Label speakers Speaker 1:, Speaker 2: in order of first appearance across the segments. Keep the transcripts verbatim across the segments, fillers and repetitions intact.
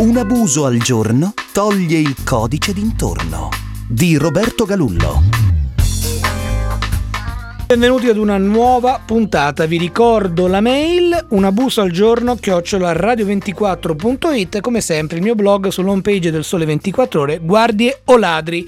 Speaker 1: Un abuso al giorno toglie il codice d'intorno di Roberto Galullo.
Speaker 2: Benvenuti ad una nuova puntata. Vi ricordo la mail un abuso al giorno chiocciola radio ventiquattro punto it, come sempre il mio blog sull'home page del Sole ventiquattro Ore, guardie o ladri.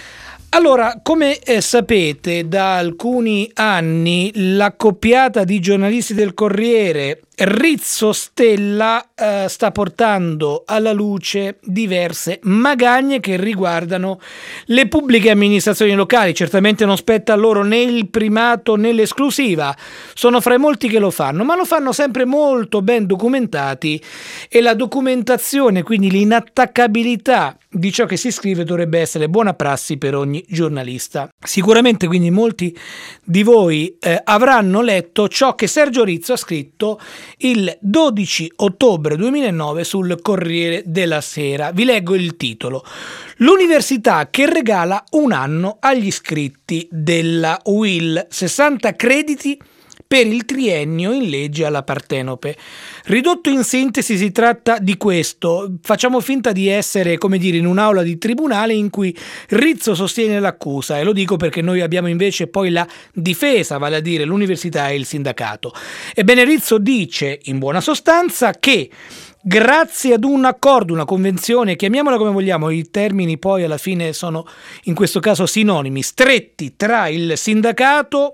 Speaker 2: Allora, come eh, sapete, da alcuni anni l'accoppiata di giornalisti del Corriere Rizzo Stella eh, sta portando alla luce diverse magagne che riguardano le pubbliche amministrazioni locali. Certamente non spetta a loro né il primato né l'esclusiva, sono fra i molti che lo fanno, ma lo fanno sempre molto ben documentati, e la documentazione, quindi l'inattaccabilità di ciò che si scrive, dovrebbe essere buona prassi per ogni giornalista. Sicuramente quindi molti di voi eh, avranno letto ciò che Sergio Rizzo ha scritto il dodici ottobre duemilanove sul Corriere della Sera. Vi leggo il titolo: l'università che regala un anno agli iscritti della U I L, sessanta crediti per il triennio in legge alla Partenope. Ridotto in sintesi, si tratta di questo. Facciamo finta di essere, come dire, in un'aula di tribunale in cui Rizzo sostiene l'accusa, e lo dico perché noi abbiamo invece poi la difesa, vale a dire l'università e il sindacato. Ebbene, Rizzo dice in buona sostanza che grazie ad un accordo, una convenzione, chiamiamola come vogliamo, i termini poi alla fine sono in questo caso sinonimi, stretti tra il sindacato,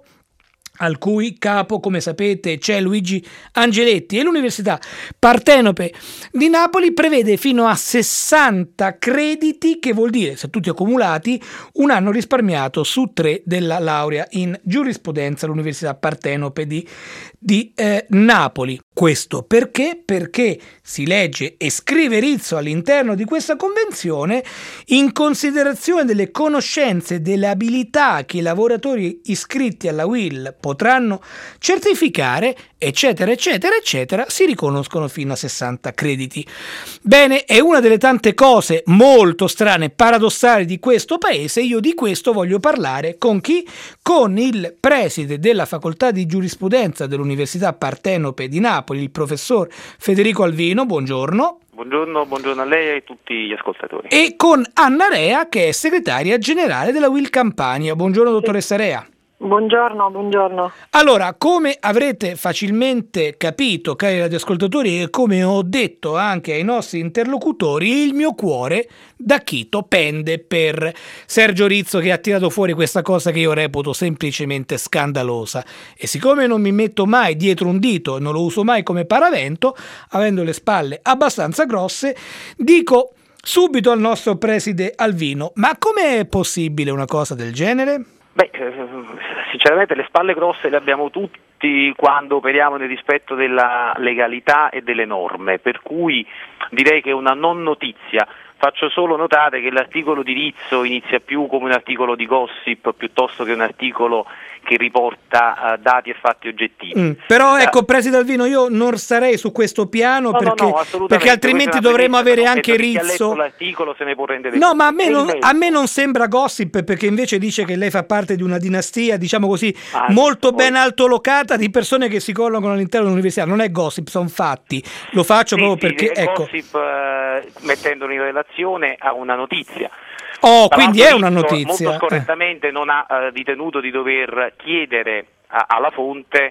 Speaker 2: al cui capo, come sapete, c'è Luigi Angeletti, e l'Università Partenope di Napoli, prevede fino a sessanta crediti, che vuol dire, se tutti accumulati, un anno risparmiato su tre della laurea in giurisprudenza all'Università Partenope di, di eh, Napoli. Questo perché? Perché si legge e scrive Rizzo all'interno di questa convenzione, in considerazione delle conoscenze e delle abilità che i lavoratori iscritti alla U I L potranno certificare, eccetera, eccetera, eccetera, si riconoscono fino a sessanta crediti. Bene, è una delle tante cose molto strane, paradossali di questo paese. Io di questo voglio parlare con chi? Con il preside della facoltà di giurisprudenza dell'Università Partenope di Napoli, il professor Federico Alvino. Buongiorno.
Speaker 3: Buongiorno, buongiorno a lei e a tutti gli ascoltatori.
Speaker 2: E con Anna Rea, che è segretaria generale della U I L Campania. Buongiorno, dottoressa Rea.
Speaker 4: Buongiorno, buongiorno.
Speaker 2: Allora, come avrete facilmente capito, cari radioascoltatori, e come ho detto anche ai nostri interlocutori, il mio cuore da Chito pende per Sergio Rizzo, che ha tirato fuori questa cosa che io reputo semplicemente scandalosa. E siccome non mi metto mai dietro un dito e non lo uso mai come paravento, avendo le spalle abbastanza grosse, dico subito al nostro preside Alvino: ma com'è possibile una cosa del genere?
Speaker 3: Beh, sinceramente le spalle grosse le abbiamo tutti quando operiamo nel rispetto della legalità e delle norme, per cui direi che è una non notizia. Faccio solo notare che l'articolo di Rizzo inizia più come un articolo di gossip piuttosto che un articolo che riporta uh, dati e fatti oggettivi. Mm,
Speaker 2: però ecco, preside Alvino, io non starei su questo piano,
Speaker 3: no,
Speaker 2: perché,
Speaker 3: no, no,
Speaker 2: perché altrimenti dovremmo avere
Speaker 3: no,
Speaker 2: anche Rizzo.
Speaker 3: Chi ha letto l'articolo se ne può rendere
Speaker 2: No,
Speaker 3: conto.
Speaker 2: ma a me, non, a me non sembra gossip, perché invece dice che lei fa parte di una dinastia, diciamo così, ah, molto poi ben altolocata di persone che si collocano all'interno dell'università. Non è gossip, sono fatti. Lo faccio sì, proprio sì, perché, ecco.
Speaker 3: Gossip eh, mettendolo in relazione a una notizia.
Speaker 2: Oh, Tra quindi è una notizia.
Speaker 3: Molto scorrettamente eh. non ha uh, ritenuto di dover chiedere a, alla fonte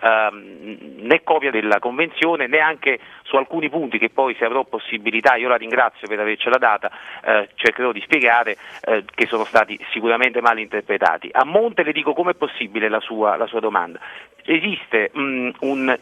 Speaker 3: um, né copia della convenzione, né anche su alcuni punti che poi, se avrò possibilità, io la ringrazio per avercela data, eh, cercherò di spiegare, eh, che sono stati sicuramente mal interpretati. A monte le dico com'è possibile la sua, la sua domanda. Esiste mh, un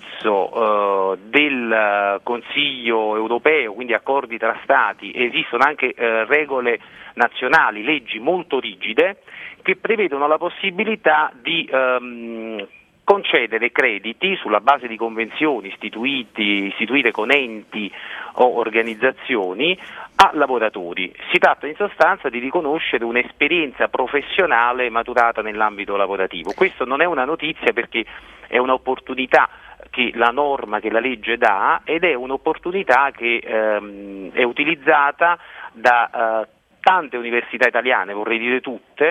Speaker 3: indirizzo uh, del Consiglio europeo, quindi accordi tra Stati, esistono anche uh, regole nazionali, leggi molto rigide, che prevedono la possibilità di um, concedere crediti sulla base di convenzioni istituiti, istituite con enti o organizzazioni a lavoratori. Si tratta in sostanza di riconoscere un'esperienza professionale maturata nell'ambito lavorativo. Questo non è una notizia, perché è un'opportunità che la norma, che la legge dà, ed è un'opportunità che ehm, è utilizzata da eh, tante università italiane, vorrei dire tutte,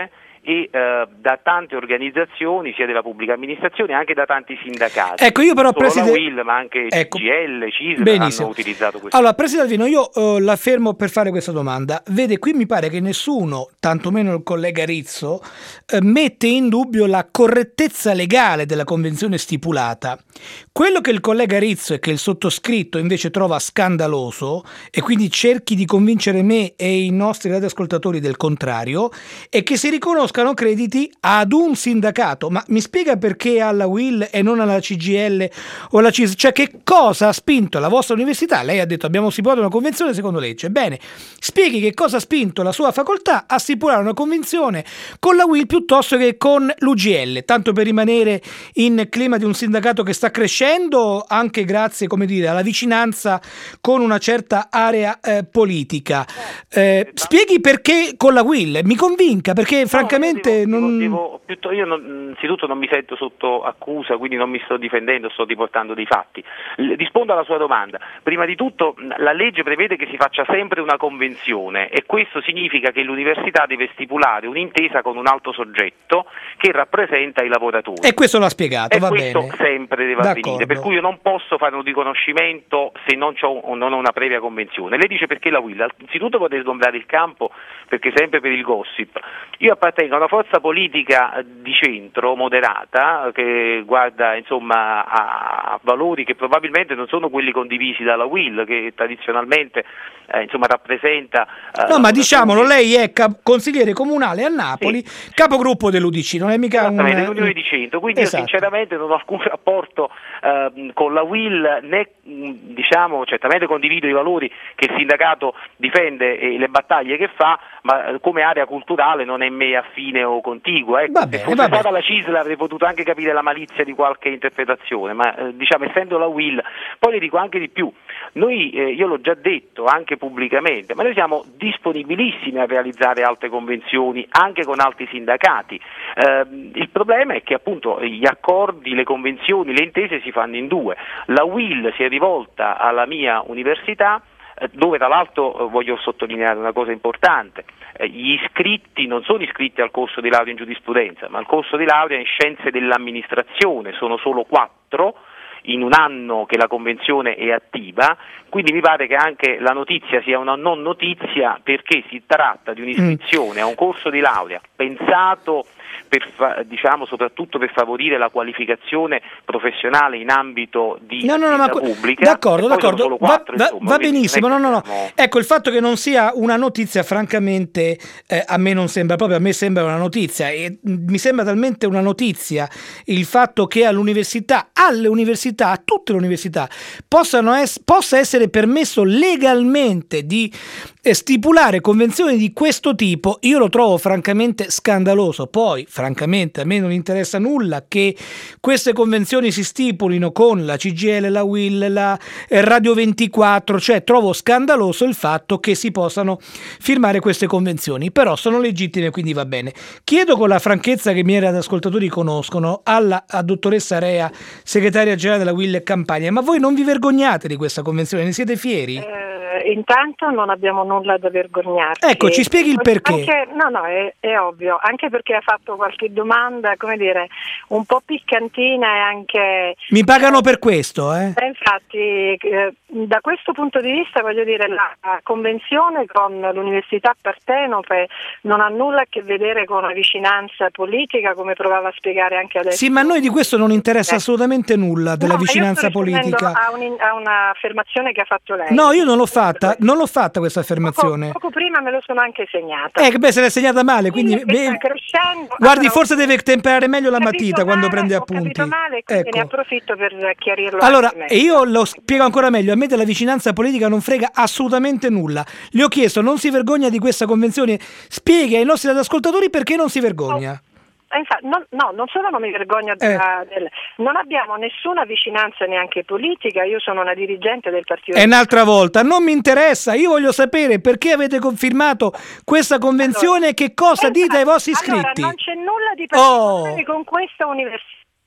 Speaker 3: e eh, da tante organizzazioni, sia della pubblica amministrazione, anche da tanti sindacati.
Speaker 2: Ecco, io però,
Speaker 3: non solo
Speaker 2: Presidente...
Speaker 3: la U I L, ma anche
Speaker 2: ecco.
Speaker 3: C G I L, C I S L
Speaker 2: Benissimo.
Speaker 3: hanno utilizzato questo.
Speaker 2: Allora, Presidente Alvino, io uh, la fermo per fare questa domanda. Vede, qui mi pare che nessuno, tantomeno il collega Rizzo, eh, mette in dubbio la correttezza legale della convenzione stipulata. Quello che il collega Rizzo e che il sottoscritto invece trova scandaloso, e quindi cerchi di convincere me e i nostri radioascoltatori del contrario, è che si riconoscano crediti ad un sindacato. Ma mi spiega perché alla U I L e non alla C G I L o alla C I S L? Cioè, che cosa ha spinto la vostra università? Lei ha detto abbiamo stipulato una convenzione secondo legge. Bene, spieghi che cosa ha spinto la sua facoltà a stipulare una convenzione con la U I L piuttosto che con l'U G L, tanto per rimanere in clima di un sindacato che sta crescendo anche grazie, come dire, alla vicinanza con una certa area eh, politica. Eh, spieghi perché con la U I L, mi convinca, perché no, francamente
Speaker 3: io devo,
Speaker 2: non...
Speaker 3: devo, devo, io non, innanzitutto non mi sento sotto accusa, quindi non mi sto difendendo, sto riportando dei fatti. Rispondo alla sua domanda. Prima di tutto la legge prevede che si faccia sempre una convenzione e questo significa che l'università deve stipulare un'intesa con un altro soggetto che rappresenta i lavoratori.
Speaker 2: E questo l'ha spiegato,
Speaker 3: e
Speaker 2: va
Speaker 3: questo
Speaker 2: bene.
Speaker 3: sempre deve
Speaker 2: D'accordo.
Speaker 3: avvenire, per cui io non posso fare un riconoscimento se non, c'ho, non ho una previa convenzione. Lei dice perché la U I L? Innanzitutto potete sgombrare il campo, perché sempre per il gossip. Io appartengo a una forza politica di centro, moderata, che guarda insomma a valori che probabilmente non sono quelli condivisi dalla U I L, che tradizionalmente eh, insomma rappresenta... Eh,
Speaker 2: no, ma diciamolo, lei è cap- consigliere comunale a Napoli, sì, capogruppo dell'U D C, non è mica un...
Speaker 3: dell'Unione di Centro, quindi esatto. Io sinceramente non ho alcun rapporto eh, con la U I L, né diciamo certamente condivido i valori che il sindacato difende e le battaglie che fa, ma come area culturale non è me affine o contigua. Ecco,
Speaker 2: va bene,
Speaker 3: se fosse
Speaker 2: va
Speaker 3: stata
Speaker 2: bene.
Speaker 3: la C I S L avrei potuto anche capire la malizia di qualche interpretazione, ma eh, diciamo essendo la U I L, poi le dico anche di più, noi, eh, io l'ho già detto anche pubblicamente, ma noi siamo disponibilissimi a realizzare altre convenzioni anche con altri sindacati. Eh, il problema è che appunto gli accordi, le convenzioni, le intese si fanno in due. La U I L si è rivolta alla mia università, dove tra l'altro voglio sottolineare una cosa importante, eh, gli iscritti non sono iscritti al corso di laurea in giurisprudenza, ma al corso di laurea in scienze dell'amministrazione, sono solo quattro in un anno che la convenzione è attiva, quindi mi pare che anche la notizia sia una non notizia, perché si tratta di un'iscrizione mm. a un corso di laurea pensato per fa, diciamo soprattutto per favorire la qualificazione professionale in ambito di
Speaker 2: no, no, no, ma
Speaker 3: pubblica.
Speaker 2: D'accordo, d'accordo,
Speaker 3: quattro,
Speaker 2: va,
Speaker 3: insomma,
Speaker 2: va benissimo. No, no, no.
Speaker 3: Siamo...
Speaker 2: Ecco, il fatto che non sia una notizia, francamente, eh, a me non sembra proprio, a me sembra una notizia, e mi sembra talmente una notizia il fatto che all'università, alle università, a tutte le università, possano es- possa essere permesso legalmente di eh, stipulare convenzioni di questo tipo. Io lo trovo francamente scandaloso. Poi, francamente, a me non interessa nulla che queste convenzioni si stipulino con la C G I L, la U I L, la Radio ventiquattro, cioè trovo scandaloso il fatto che si possano firmare queste convenzioni, però sono legittime, quindi va bene. Chiedo con la franchezza che i miei radioascoltatori conoscono alla a dottoressa Rea, segretaria generale della U I L Campania, ma voi non vi vergognate di questa convenzione, ne siete fieri?
Speaker 4: Eh, intanto non abbiamo nulla da vergognarci.
Speaker 2: Ecco, ci spieghi il perché.
Speaker 4: Anche, no, no, è, è ovvio, anche perché ha fatto qualche domanda, come dire, un po' piccantina e anche...
Speaker 2: Mi pagano per questo, eh?
Speaker 4: eh infatti, eh, da questo punto di vista, voglio dire, la, la convenzione con l'Università Partenope non ha nulla a che vedere con la vicinanza politica, come provava a spiegare anche adesso.
Speaker 2: Sì, ma a noi di questo non interessa eh. assolutamente nulla della
Speaker 4: no,
Speaker 2: vicinanza
Speaker 4: io sto
Speaker 2: politica.
Speaker 4: A, un, a un'affermazione che ha fatto lei.
Speaker 2: No, io non l'ho fatta, non l'ho fatta questa affermazione.
Speaker 4: Poco, poco prima me lo sono anche segnata.
Speaker 2: Eh, beh, se l'è segnata male, quindi... Beh, guardi, allora, forse deve temperare meglio la matita male, quando prende appunti.
Speaker 4: Ho male, quindi
Speaker 2: ecco.
Speaker 4: Ne approfitto per chiarirlo.
Speaker 2: Allora, e io lo spiego ancora meglio, a me della vicinanza politica non frega assolutamente nulla. Le ho chiesto, non si vergogna di questa convenzione? Spieghi ai nostri ascoltatori perché non si vergogna.
Speaker 4: Oh. Infatti, no, no, non solo non mi vergogno
Speaker 2: eh.
Speaker 4: della, del, non abbiamo nessuna vicinanza neanche politica, io sono una dirigente del partito.
Speaker 2: E un'altra volta, non mi interessa, io voglio sapere perché avete confermato questa convenzione allora, e che cosa dite ai vostri iscritti.
Speaker 4: Allora, non c'è nulla di particolare oh. con questa università.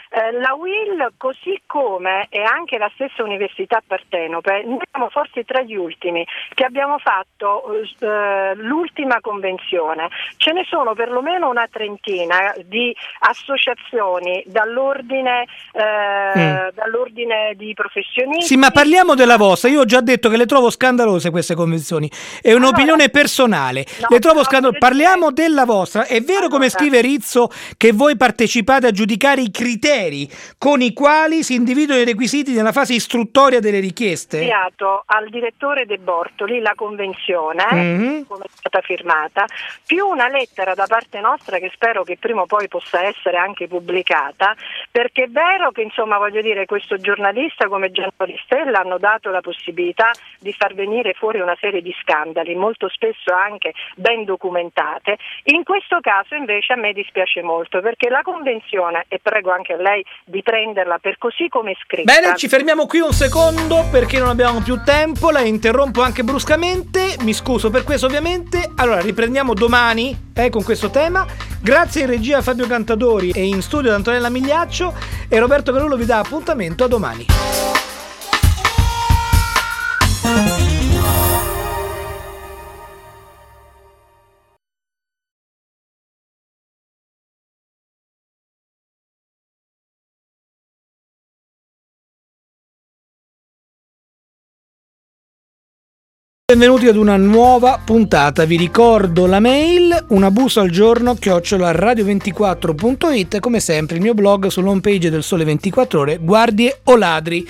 Speaker 4: Eh, la U I L, così come e anche la stessa Università Partenope, noi siamo forse tra gli ultimi che abbiamo fatto eh, l'ultima convenzione. Ce ne sono perlomeno una trentina di associazioni dall'ordine, eh, mm. dall'ordine di professionisti.
Speaker 2: Sì, ma parliamo della vostra. Io ho già detto che le trovo scandalose queste convenzioni. È un'opinione allora, personale.
Speaker 4: No,
Speaker 2: le trovo
Speaker 4: no,
Speaker 2: scandalose. Parliamo della vostra. È vero, allora, come scrive Rizzo, che voi partecipate a giudicare i criteri con i quali si individuano i requisiti nella fase istruttoria delle richieste?
Speaker 4: Ho inviato al direttore De Bortoli la convenzione, mm-hmm. come è stata firmata, più una lettera da parte nostra che spero che prima o poi possa essere anche pubblicata, perché è vero che, insomma, voglio dire, questo giornalista come Gianni Stella hanno dato la possibilità di far venire fuori una serie di scandali, molto spesso anche ben documentate. In questo caso invece a me dispiace molto, perché la convenzione, e prego anche a lei di prenderla per così come è scritta.
Speaker 2: Bene, ci fermiamo qui un secondo perché non abbiamo più tempo, la interrompo anche bruscamente, mi scuso per questo ovviamente. Allora riprendiamo domani eh, con questo tema. Grazie in regia a Fabio Cantadori e in studio ad Antonella Migliaccio, e Roberto Galullo vi dà appuntamento a domani. Benvenuti ad una nuova puntata. Vi ricordo la mail unabuso al giorno chiocciola radio ventiquattro punto it, come sempre il mio blog sull'home page del Sole ventiquattro Ore, guardie o ladri.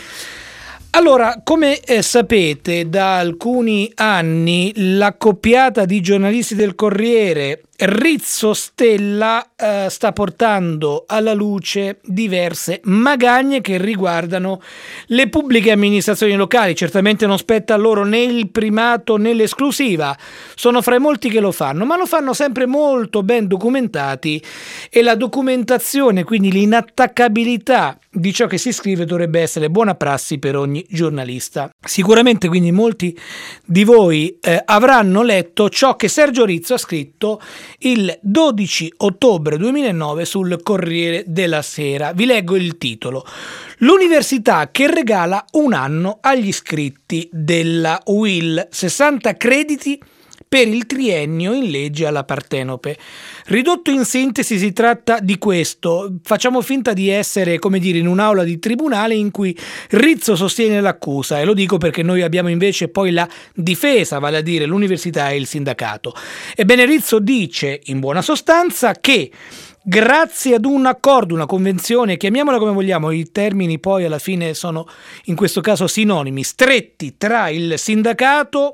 Speaker 2: Allora, come eh, sapete, da alcuni anni l'accoppiata di giornalisti del Corriere Rizzo Stella eh, sta portando alla luce diverse magagne che riguardano le pubbliche amministrazioni locali. Certamente non spetta a loro né il primato né l'esclusiva, sono fra i molti che lo fanno, ma lo fanno sempre molto ben documentati, e la documentazione, quindi l'inattaccabilità di ciò che si scrive, dovrebbe essere buona prassi per ogni giornalista. Sicuramente quindi molti di voi eh, avranno letto ciò che Sergio Rizzo ha scritto il dodici ottobre duemilanove sul Corriere della Sera. Vi leggo il titolo: l'università che regala un anno agli iscritti della U I L, sessanta crediti per il triennio in legge alla Partenope. Ridotto in sintesi, si tratta di questo. Facciamo finta di essere, come dire, in un'aula di tribunale in cui Rizzo sostiene l'accusa, e lo dico perché noi abbiamo invece poi la difesa, vale a dire l'università e il sindacato. Ebbene, Rizzo dice in buona sostanza che grazie ad un accordo, una convenzione, chiamiamola come vogliamo, i termini poi alla fine sono in questo caso sinonimi, stretti tra il sindacato,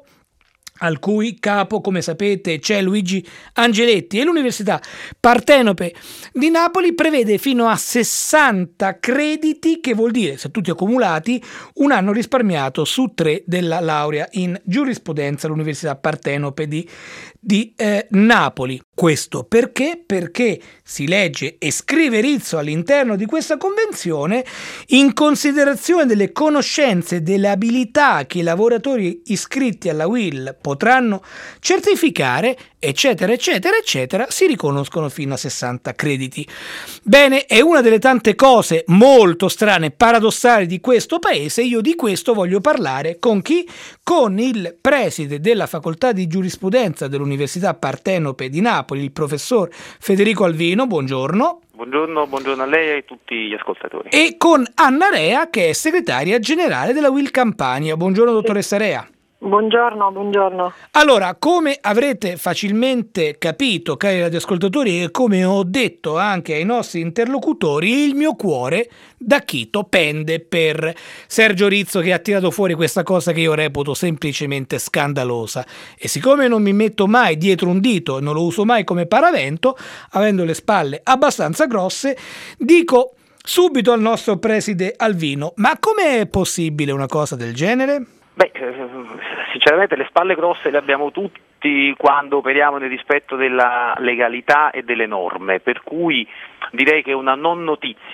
Speaker 2: al cui capo, come sapete, c'è Luigi Angeletti, e l'Università Partenope di Napoli, prevede fino a sessanta crediti, che vuol dire, se tutti accumulati, un anno risparmiato su tre della laurea in giurisprudenza all'Università Partenope di, di eh, Napoli. Questo perché? Perché si legge e scrive Rizzo all'interno di questa convenzione, in considerazione delle conoscenze e delle abilità che i lavoratori iscritti alla U I L potranno certificare, eccetera, eccetera, eccetera, si riconoscono fino a sessanta crediti. Bene, è una delle tante cose molto strane, paradossali di questo paese. Io di questo voglio parlare con chi? Con il preside della facoltà di giurisprudenza dell'Università Partenope di Napoli, il professor Federico Alvino. Buongiorno.
Speaker 3: Buongiorno, buongiorno a lei e a tutti gli ascoltatori.
Speaker 2: E con Anna Rea, che è segretaria generale della U I L Campania. Buongiorno, dottoressa Rea.
Speaker 4: Buongiorno, buongiorno.
Speaker 2: Allora, come avrete facilmente capito, cari radioascoltatori, e come ho detto anche ai nostri interlocutori, il mio cuore da Chito pende per Sergio Rizzo, che ha tirato fuori questa cosa che io reputo semplicemente scandalosa. E siccome non mi metto mai dietro un dito e non lo uso mai come paravento, avendo le spalle abbastanza grosse, dico subito al nostro preside Alvino: ma com'è possibile una cosa del genere?
Speaker 3: Beh, sinceramente le spalle grosse le abbiamo tutti quando operiamo nel rispetto della legalità e delle norme, per cui direi che è una non notizia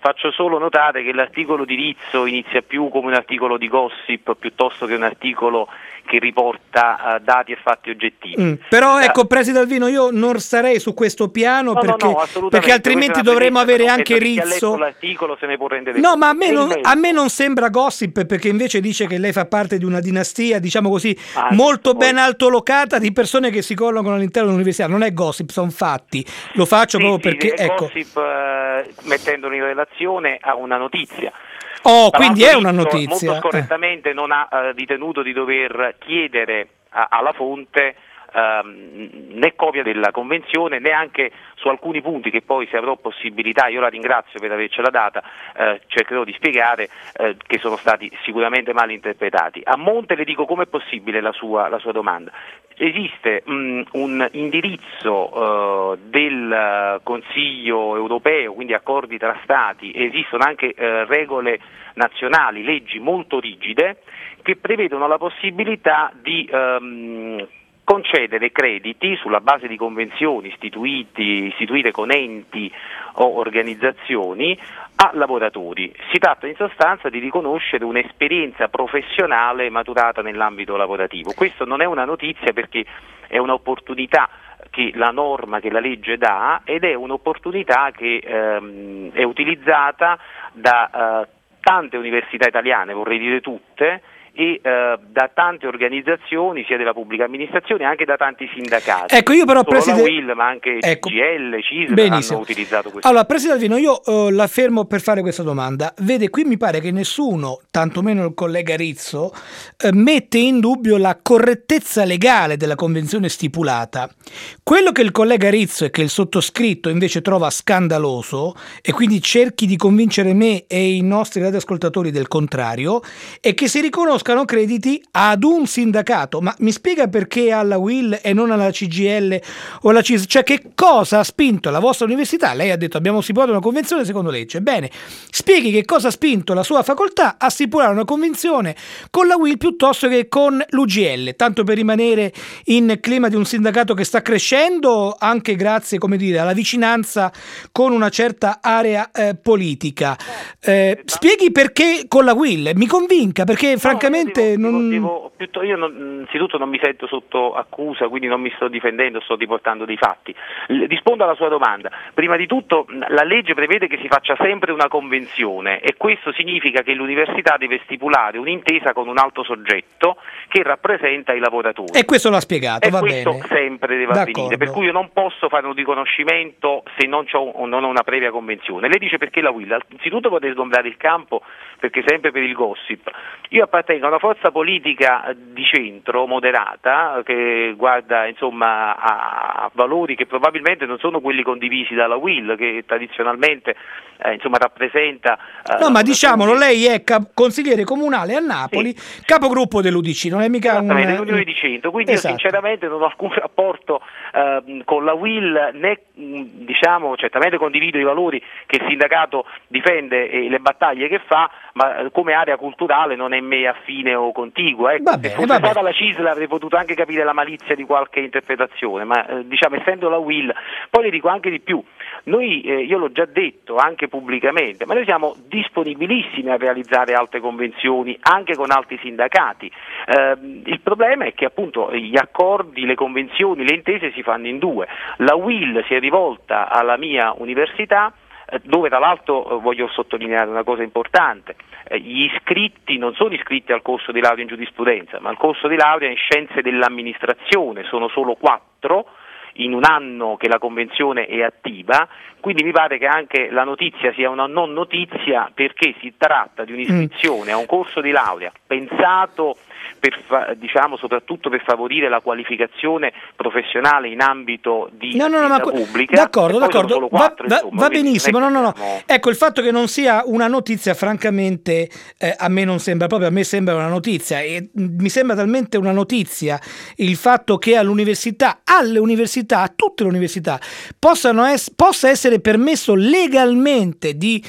Speaker 3: faccio solo notare che l'articolo di Rizzo inizia più come un articolo di gossip piuttosto che un articolo che riporta uh, dati e fatti oggettivi.
Speaker 2: Mm, però ecco, uh, Preside Alvino, io non starei su questo piano
Speaker 3: no,
Speaker 2: perché,
Speaker 3: no, no,
Speaker 2: perché altrimenti dovremmo avere anche Rizzo.
Speaker 3: L'articolo se ne può rendere
Speaker 2: no, ma a me, non, a me non sembra gossip, perché invece dice che lei fa parte di una dinastia, diciamo così, ah, molto poi ben altolocata di persone che si collocano all'interno dell'università. Non è gossip, sono fatti. Lo faccio sì, proprio
Speaker 3: sì,
Speaker 2: perché
Speaker 3: è
Speaker 2: ecco.
Speaker 3: gossip uh, mettendolo in relazione a una notizia.
Speaker 2: Oh, Tra quindi è una notizia.
Speaker 3: Molto scorrettamente eh. non ha uh, ritenuto di dover chiedere a, alla fonte um, né copia della convenzione, né anche su alcuni punti che poi, se avrò possibilità, io la ringrazio per avercela data, eh, cercherò di spiegare, eh, che sono stati sicuramente mal interpretati. A monte le dico com'è possibile la sua, la sua domanda. Esiste mh, un indirizzo uh, del Consiglio europeo, quindi accordi tra Stati, e esistono anche uh, regole nazionali, leggi molto rigide, che prevedono la possibilità di um, concedere crediti sulla base di convenzioni istituiti, istituite con enti o organizzazioni a lavoratori. Si tratta in sostanza di riconoscere un'esperienza professionale maturata nell'ambito lavorativo. Questo non è una notizia, perché è un'opportunità che la norma, che la legge dà, ed è un'opportunità che ehm, è utilizzata da eh, tante università italiane, vorrei dire tutte, e eh, da tante organizzazioni, sia della pubblica amministrazione, anche da tanti sindacati.
Speaker 2: Ecco, io però,
Speaker 3: Solo
Speaker 2: Preside...
Speaker 3: la U I L, ma anche
Speaker 2: ecco.
Speaker 3: C G I L, C I S L
Speaker 2: Benissimo.
Speaker 3: hanno utilizzato questo.
Speaker 2: Allora, Presidente Alvino, io uh, la fermo per fare questa domanda. Vede, qui mi pare che nessuno, tantomeno il collega Rizzo, uh, mette in dubbio la correttezza legale della convenzione stipulata. Quello che il collega Rizzo e che il sottoscritto invece trova scandaloso, e quindi cerchi di convincere me e i nostri radioascoltatori del contrario, è che si riconoscano crediti ad un sindacato. Ma mi spiega perché alla U I L e non alla C G I L o alla C I S L? Cioè, che cosa ha spinto la vostra università? Lei ha detto abbiamo stipulato una convenzione secondo legge. Bene, spieghi che cosa ha spinto la sua facoltà a stipulare una convenzione con la U I L piuttosto che con l'U G L, tanto per rimanere in clima di un sindacato che sta crescendo anche grazie, come dire, alla vicinanza con una certa area eh, politica. Eh, spieghi perché con la U I L, mi convinca, perché no, francamente
Speaker 3: Devo,
Speaker 2: non...
Speaker 3: devo, devo, io non, innanzitutto non mi sento sotto accusa, quindi non mi sto difendendo, sto riportando dei fatti. Rispondo alla sua domanda. Prima di tutto, la legge prevede che si faccia sempre una convenzione, e questo significa che l'università deve stipulare un'intesa con un altro soggetto che rappresenta i lavoratori.
Speaker 2: E questo l'ha spiegato,
Speaker 3: e
Speaker 2: va
Speaker 3: questo
Speaker 2: bene.
Speaker 3: sempre deve
Speaker 2: D'accordo.
Speaker 3: avvenire, per cui io non posso fare un riconoscimento se non ho, non ho una previa convenzione. Lei dice perché la U I L? Innanzitutto vorrei sgombrare il campo, perché sempre per il gossip. Io appartengo a una forza politica di centro, moderata, che guarda insomma a valori che probabilmente non sono quelli condivisi dalla U I L, che tradizionalmente eh, insomma rappresenta... Eh,
Speaker 2: no, ma diciamolo, lei è cap- consigliere comunale a Napoli, sì, capogruppo dell'U D C, non è mica un...
Speaker 3: dell'Unione di Centro, quindi esatto. Io sinceramente non ho alcun rapporto eh, con la U I L, né diciamo certamente condivido i valori che il sindacato difende e le battaglie che fa, ma come area culturale non è me affine o contigua. Ecco,
Speaker 2: va bene,
Speaker 3: se fosse stata la C I S L avrei potuto anche capire la malizia di qualche interpretazione, ma eh, diciamo essendo la U I L, poi le dico anche di più, noi, eh, io l'ho già detto anche pubblicamente, ma noi siamo disponibilissimi a realizzare altre convenzioni anche con altri sindacati. Eh, il problema è che appunto gli accordi, le convenzioni, le intese si fanno in due. La U I L si è rivolta alla mia università, dove tra l'altro voglio sottolineare una cosa importante, eh, gli iscritti non sono iscritti al corso di laurea in giurisprudenza, ma al corso di laurea in scienze dell'amministrazione, sono solo quattro in un anno che la convenzione è attiva, quindi mi pare che anche la notizia sia una non notizia, perché si tratta di un'iscrizione mm. a un corso di laurea pensato per fa, diciamo soprattutto per favorire la qualificazione professionale in ambito di
Speaker 2: no, no, no, ma
Speaker 3: pubblica.
Speaker 2: D'accordo, d'accordo.
Speaker 3: quattro,
Speaker 2: va,
Speaker 3: insomma,
Speaker 2: va benissimo. No, no, no.
Speaker 3: Siamo...
Speaker 2: Ecco, il fatto che non sia una notizia, francamente, eh, a me non sembra proprio, a me sembra una notizia, e mi sembra talmente una notizia il fatto che all'università, alle università, a tutte le università possano es- possa essere permesso legalmente di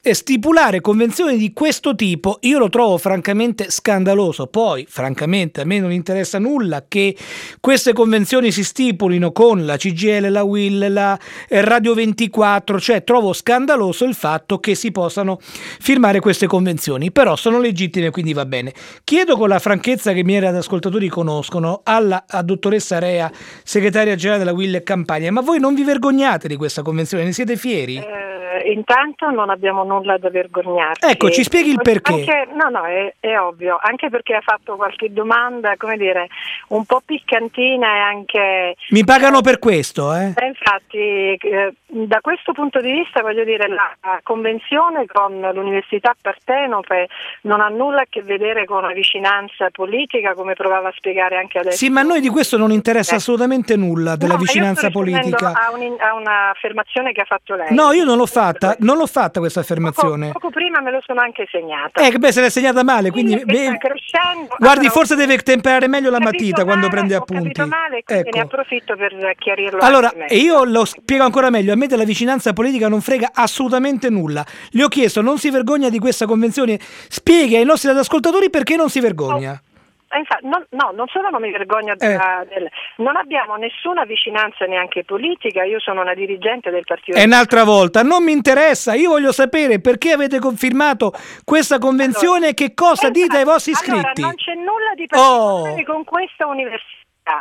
Speaker 2: stipulare convenzioni di questo tipo io lo trovo francamente scandaloso. Poi francamente a me non interessa nulla che queste convenzioni si stipulino con la C G I L, la U I L, la Radio ventiquattro, cioè trovo scandaloso il fatto che si possano firmare queste convenzioni, però sono legittime, quindi va bene. Chiedo con la franchezza che i miei ascoltatori conoscono alla a dottoressa Rea, segretaria generale della U I L Campania, ma voi non vi vergognate di questa convenzione, ne siete fieri?
Speaker 4: Eh, intanto non abbiamo nulla da vergognarci.
Speaker 2: Ecco, ci spieghi il perché.
Speaker 4: Anche, no, no, è, è ovvio, anche perché ha fatto qualche domanda, come dire, un po' piccantina e anche...
Speaker 2: Mi pagano eh, per questo, eh?
Speaker 4: eh infatti, eh, da questo punto di vista, voglio dire, la convenzione con l'Università Partenope non ha nulla a che vedere con la vicinanza politica, come provava a spiegare anche adesso.
Speaker 2: Sì, ma a noi di questo non interessa eh. assolutamente nulla della
Speaker 4: no,
Speaker 2: vicinanza politica.
Speaker 4: A, un, a un'affermazione che ha fatto lei.
Speaker 2: No, io non l'ho fatta, non l'ho fatta questa affermazione.
Speaker 4: Poco, poco prima me lo sono anche segnata.
Speaker 2: Eh, beh, se l'è segnata male, quindi... Beh,
Speaker 4: crescendo.
Speaker 2: guardi,
Speaker 4: allora,
Speaker 2: forse deve temperare meglio la matita
Speaker 4: male,
Speaker 2: quando prende appunti.
Speaker 4: Ho male, quindi
Speaker 2: ecco.
Speaker 4: Ne approfitto per chiarirlo.
Speaker 2: Allora, e io lo spiego ancora meglio, a me della vicinanza politica non frega assolutamente nulla. Le ho chiesto, non si vergogna di questa convenzione? Spieghi ai nostri ascoltatori perché non si vergogna.
Speaker 4: Oh. Infatti, no, no, non solo non mi vergogno,
Speaker 2: eh.
Speaker 4: della, del, non abbiamo nessuna vicinanza neanche politica, io sono una dirigente del partito.
Speaker 2: E un'altra volta, non mi interessa, io voglio sapere perché avete confermato questa convenzione allora, e che cosa esatto, dite ai vostri iscritti.
Speaker 4: Allora, non c'è nulla di particolare
Speaker 2: oh.
Speaker 4: con questa università.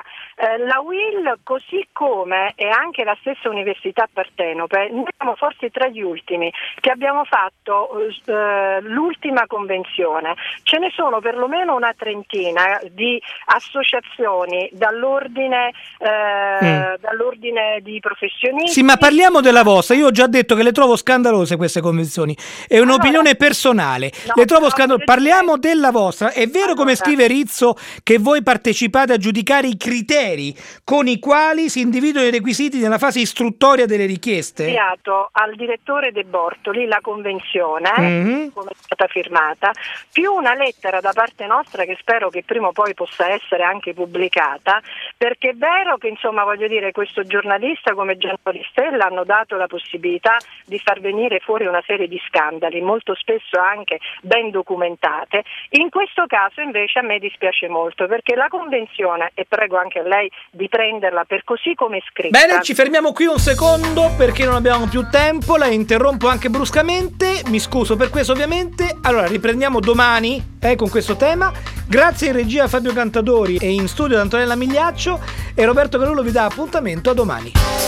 Speaker 4: Eh, la U I L, così come e anche la stessa Università Partenope, noi siamo forse tra gli ultimi che abbiamo fatto eh, l'ultima convenzione. Ce ne sono perlomeno una trentina di associazioni dall'ordine, eh, mm. dall'ordine di professionisti.
Speaker 2: Sì, ma parliamo della vostra. Io ho già detto che le trovo scandalose queste convenzioni. È un'opinione allora, personale.
Speaker 4: No,
Speaker 2: le trovo
Speaker 4: no,
Speaker 2: scandalose. Parliamo della vostra. È vero, allora, come scrive Rizzo, che voi partecipate a giudicare i criteri con i quali si individuano i requisiti nella fase istruttoria delle richieste?
Speaker 4: Ho inviato al direttore De Bortoli la convenzione,
Speaker 2: mm-hmm.
Speaker 4: come è stata firmata, più una lettera da parte nostra che spero che prima o poi possa essere anche pubblicata, perché è vero che, insomma, voglio dire, questo giornalista come Gianni Stella hanno dato la possibilità di far venire fuori una serie di scandali, molto spesso anche ben documentate. In questo caso invece a me dispiace molto, perché la convenzione, e prego anche lei di prenderla per così come è scritta.
Speaker 2: Bene, ci fermiamo qui un secondo perché non abbiamo più tempo, la interrompo anche bruscamente, mi scuso per questo ovviamente. Allora riprendiamo domani eh, con questo tema. Grazie in regia a Fabio Cantadori e in studio ad Antonella Migliaccio, e Roberto Galullo vi dà appuntamento a domani.